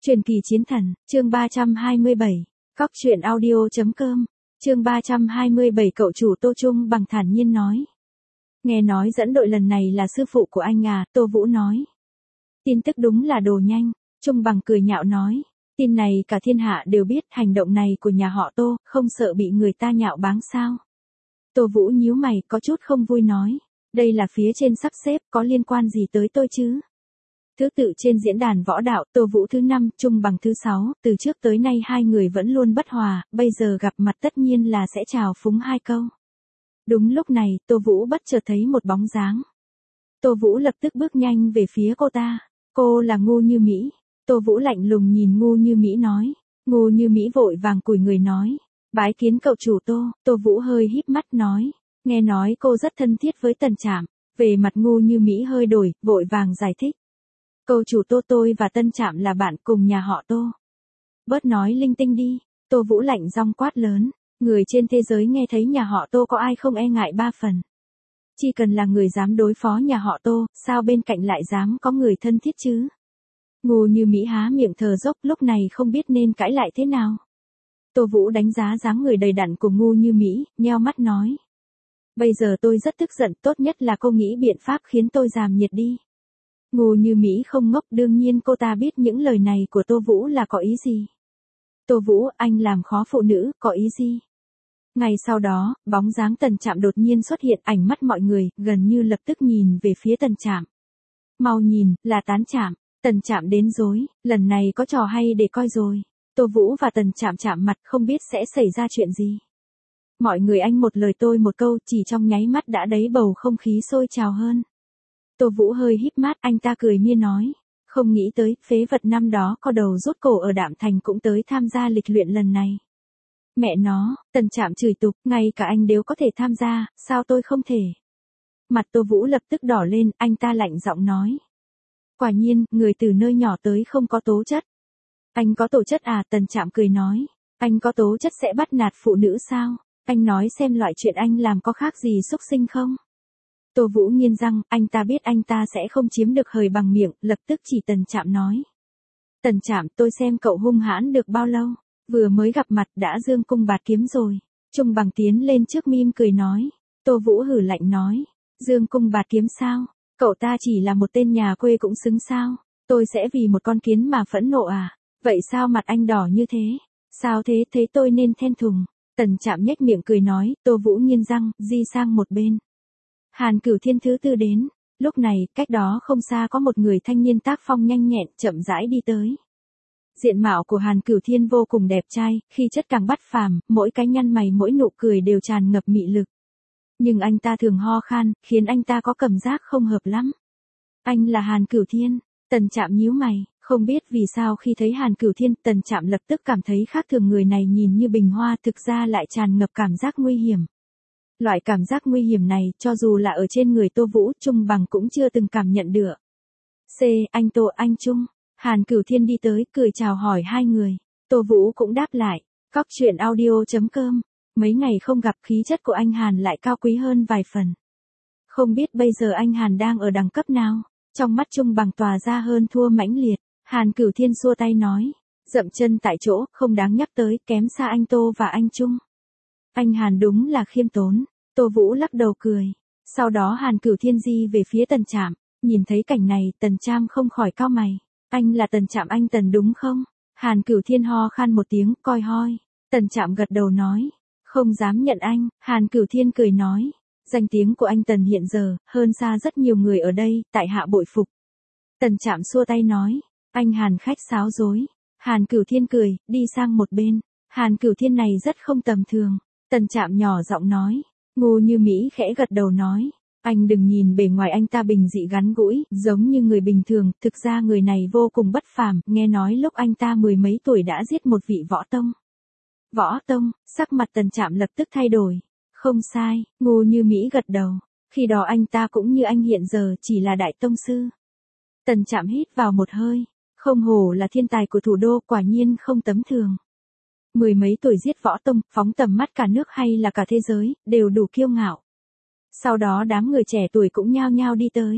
Truyền kỳ chiến thần, chương 327. Cóc truyện audio.com, chương 327 cậu chủ Tô Trung Bằng thản nhiên nói. Nghe nói dẫn đội lần này là sư phụ của anh à, Tô Vũ nói. Tin tức đúng là đồ nhanh, Trung Bằng cười nhạo nói. Tin này cả thiên hạ đều biết, hành động này của nhà họ Tô, không sợ bị người ta nhạo báng sao. Tô Vũ nhíu mày, có chút không vui nói. Đây là phía trên sắp xếp, có liên quan gì tới tôi chứ? Thứ tự trên diễn đàn võ đạo, Tô Vũ thứ 5, Trung Bằng thứ 6, từ trước tới nay hai người vẫn luôn bất hòa, bây giờ gặp mặt tất nhiên là sẽ chào phúng hai câu. Đúng lúc này, Tô Vũ bất chợt thấy một bóng dáng. Tô Vũ lập tức bước nhanh về phía cô ta. Cô là Ngô Như Mỹ. Tô Vũ lạnh lùng nhìn Ngô Như Mỹ nói. Ngô Như Mỹ vội vàng cúi người nói. Bái kiến cậu chủ Tô. Tô Vũ hơi híp mắt nói. Nghe nói cô rất thân thiết với Tần Trạm. Về mặt Ngô Như Mỹ hơi đổi, vội vàng giải thích. Cậu chủ Tô, tôi và Tân Trạm là bạn cùng nhà họ Tô. Bớt nói linh tinh đi. Tô Vũ lạnh giọng quát lớn. Người trên thế giới nghe thấy nhà họ Tô có ai không e ngại ba phần. Chỉ cần là người dám đối phó nhà họ Tô, sao bên cạnh lại dám có người thân thiết chứ? Ngô Như Mỹ há miệng thở dốc, lúc này không biết nên cãi lại thế nào. Tô Vũ đánh giá dáng người đầy đặn của Ngô Như Mỹ, nheo mắt nói. Bây giờ tôi rất tức giận, tốt nhất là cô nghĩ biện pháp khiến tôi giảm nhiệt đi. Ngô Như Mỹ không ngốc, đương nhiên cô ta biết những lời này của Tô Vũ là có ý gì. Tô Vũ, anh làm khó phụ nữ, có ý gì? Ngay sau đó, bóng dáng Tần Trạm đột nhiên xuất hiện, ánh mắt mọi người gần như lập tức nhìn về phía Tần Trạm. Mau nhìn, là Tán Trạm. Tần Trạm đến rồi, lần này có trò hay để coi rồi. Tô Vũ và Tần Trạm chạm mặt, không biết sẽ xảy ra chuyện gì. Mọi người anh một lời tôi một câu, chỉ trong nháy mắt đã đấy bầu không khí sôi trào hơn. Tô Vũ hơi híp mắt, anh ta cười mỉa nói. Không nghĩ tới, phế vật năm đó có đầu rút cổ ở Đạm Thành cũng tới tham gia lịch luyện lần này. Mẹ nó, Tần Trạm chửi tục, ngay cả anh đều có thể tham gia, sao tôi không thể? Mặt Tô Vũ lập tức đỏ lên, anh ta lạnh giọng nói. Quả nhiên, người từ nơi nhỏ tới không có tố chất. Anh có tố chất à? Tần Trạm cười nói. Anh có tố chất sẽ bắt nạt phụ nữ sao? Anh nói xem loại chuyện anh làm có khác gì xúc sinh không? Tô Vũ nghiến răng, anh ta biết anh ta sẽ không chiếm được hời bằng miệng, lập tức chỉ Tần Trạm nói. Tần Trạm, tôi xem cậu hung hãn được bao lâu? Vừa mới gặp mặt đã dương cung bạt kiếm rồi. Trung Bằng tiến lên trước mỉm cười nói. Tô Vũ hử lạnh nói. Dương cung bạt kiếm sao? Cậu ta chỉ là một tên nhà quê cũng xứng sao? Tôi sẽ vì một con kiến mà phẫn nộ à? Vậy sao mặt anh đỏ như thế? Sao thế, thế tôi nên thẹn thùng? Tần Trạm nhếch miệng cười nói. Tô Vũ nghiến răng, di sang một bên. Hàn Cửu Thiên thứ tư đến. Lúc này, cách đó không xa có một người thanh niên tác phong nhanh nhẹn, chậm rãi đi tới. Diện mạo của Hàn Cửu Thiên vô cùng đẹp trai, khí chất càng bắt phàm, mỗi cái nhăn mày mỗi nụ cười đều tràn ngập mị lực. Nhưng anh ta thường ho khan, khiến anh ta có cảm giác không hợp lắm. Anh là Hàn Cửu Thiên. Tần Trạm nhíu mày, không biết vì sao khi thấy Hàn Cửu Thiên, Tần Trạm lập tức cảm thấy khác thường, người này nhìn như bình hoa thực ra lại tràn ngập cảm giác nguy hiểm. Loại cảm giác nguy hiểm này, cho dù là ở trên người Tô Vũ, Trung Bằng cũng chưa từng cảm nhận được. Anh Tô, anh Trung. Hàn Cửu Thiên đi tới, cười chào hỏi hai người. Tô Vũ cũng đáp lại. Cóc truyện audio.com. Mấy ngày không gặp, khí chất của anh Hàn lại cao quý hơn vài phần. Không biết bây giờ anh Hàn đang ở đẳng cấp nào? Trong mắt Trung Bằng tỏa ra hơn thua mãnh liệt. Hàn Cửu Thiên xua tay nói. Dậm chân tại chỗ, không đáng nhắc tới, kém xa anh Tô và anh Trung. Anh Hàn đúng là khiêm tốn. Tô Vũ lắc đầu cười. Sau đó Hàn Cửu Thiên di về phía Tần Trạm. Nhìn thấy cảnh này, Tần Trạm không khỏi cau mày. Anh là Tần Trạm, anh Tần đúng không? Hàn Cửu Thiên ho khan một tiếng, coi hoi. Tần Trạm gật đầu nói. Không dám nhận anh. Hàn Cửu Thiên cười nói. Danh tiếng của anh Tần hiện giờ, hơn xa rất nhiều người ở đây, tại hạ bội phục. Tần Trạm xua tay nói. Anh Hàn khách sáo dối. Hàn Cửu Thiên cười, đi sang một bên. Hàn Cửu Thiên này rất không tầm thường. Tần Trạm nhỏ giọng nói. Ngô Như Mỹ khẽ gật đầu nói. Anh đừng nhìn bề ngoài anh ta bình dị gắn gũi, giống như người bình thường, thực ra người này vô cùng bất phàm, nghe nói lúc anh ta mười mấy tuổi đã giết một vị võ tông. Võ tông, sắc mặt Tần Trạm lập tức thay đổi. Không sai, Ngô Như Mỹ gật đầu. Khi đó anh ta cũng như anh hiện giờ, chỉ là đại tông sư. Tần Trạm hít vào một hơi. Không hổ là thiên tài của thủ đô, quả nhiên không tầm thường. Mười mấy tuổi giết võ tông, phóng tầm mắt cả nước hay là cả thế giới, đều đủ kiêu ngạo. Sau đó đám người trẻ tuổi cũng nhao nhao đi tới.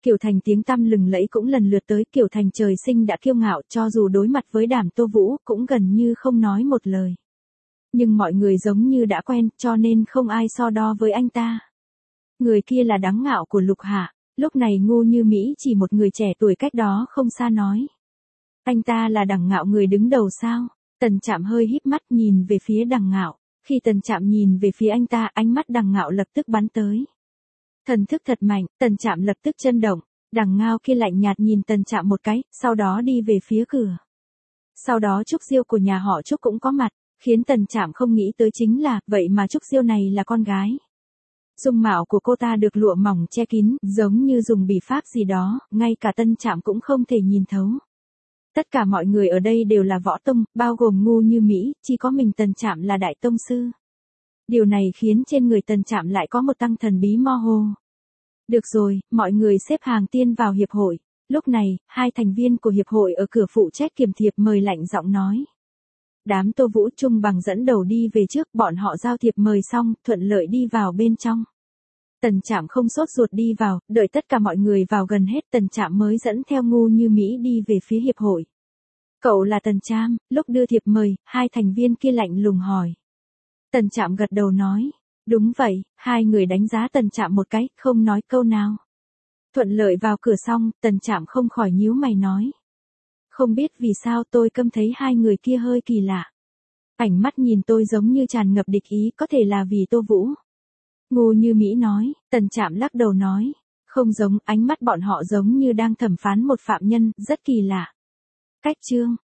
Kiều Thành tiếng tăm lừng lẫy cũng lần lượt tới, Kiều Thành trời sinh đã kiêu ngạo, cho dù đối mặt với Đàm Tô Vũ cũng gần như không nói một lời. Nhưng mọi người giống như đã quen, cho nên không ai so đo với anh ta. Người kia là Đáng Ngạo của Lục Hạ, lúc này Ngô Như Mỹ chỉ một người trẻ tuổi cách đó không xa nói. Anh ta là Đằng Ngạo người đứng đầu sao? Tần Trạm hơi híp mắt nhìn về phía Đằng Ngạo, khi Tần Trạm nhìn về phía anh ta, ánh mắt Đằng Ngạo lập tức bắn tới. Thần thức thật mạnh, Tần Trạm lập tức chấn động, Đằng Ngạo kia lạnh nhạt nhìn Tần Trạm một cái, sau đó đi về phía cửa. Sau đó Trúc Diêu của nhà họ Trúc cũng có mặt, khiến Tần Trạm không nghĩ tới chính là, vậy mà Trúc Diêu này là con gái. Dung mạo của cô ta được lụa mỏng che kín, giống như dùng bỉ pháp gì đó, ngay cả Tần Trạm cũng không thể nhìn thấu. Tất cả mọi người ở đây đều là võ tông, bao gồm Ngô Như Mỹ, chỉ có mình Tần Trạm là đại tông sư. Điều này khiến trên người Tần Trạm lại có một tăng thần bí mơ hồ. Được rồi, mọi người xếp hàng tiên vào hiệp hội. Lúc này, hai thành viên của hiệp hội ở cửa phụ trách kiểm thiệp mời lạnh giọng nói. Đám Tô Vũ Trung bằng dẫn đầu đi về trước, bọn họ giao thiệp mời xong, thuận lợi đi vào bên trong. Tần Trạm không sốt ruột đi vào, đợi tất cả mọi người vào gần hết, Tần Trạm mới dẫn theo Ngô Như Mỹ đi về phía hiệp hội. Cậu là Tần Trạm? Lúc đưa thiệp mời, hai thành viên kia lạnh lùng hỏi. Tần Trạm gật đầu nói. Đúng vậy, hai người đánh giá Tần Trạm một cái, không nói câu nào. Thuận lợi vào cửa xong, Tần Trạm không khỏi nhíu mày nói. Không biết vì sao tôi câm thấy hai người kia hơi kỳ lạ. Ánh mắt nhìn tôi giống như tràn ngập địch ý, có thể là vì Tô Vũ. Ngô Như Mỹ nói, Tần Trạm lắc đầu nói. Không giống, ánh mắt bọn họ giống như đang thẩm phán một phạm nhân, rất kỳ lạ. Cách chương.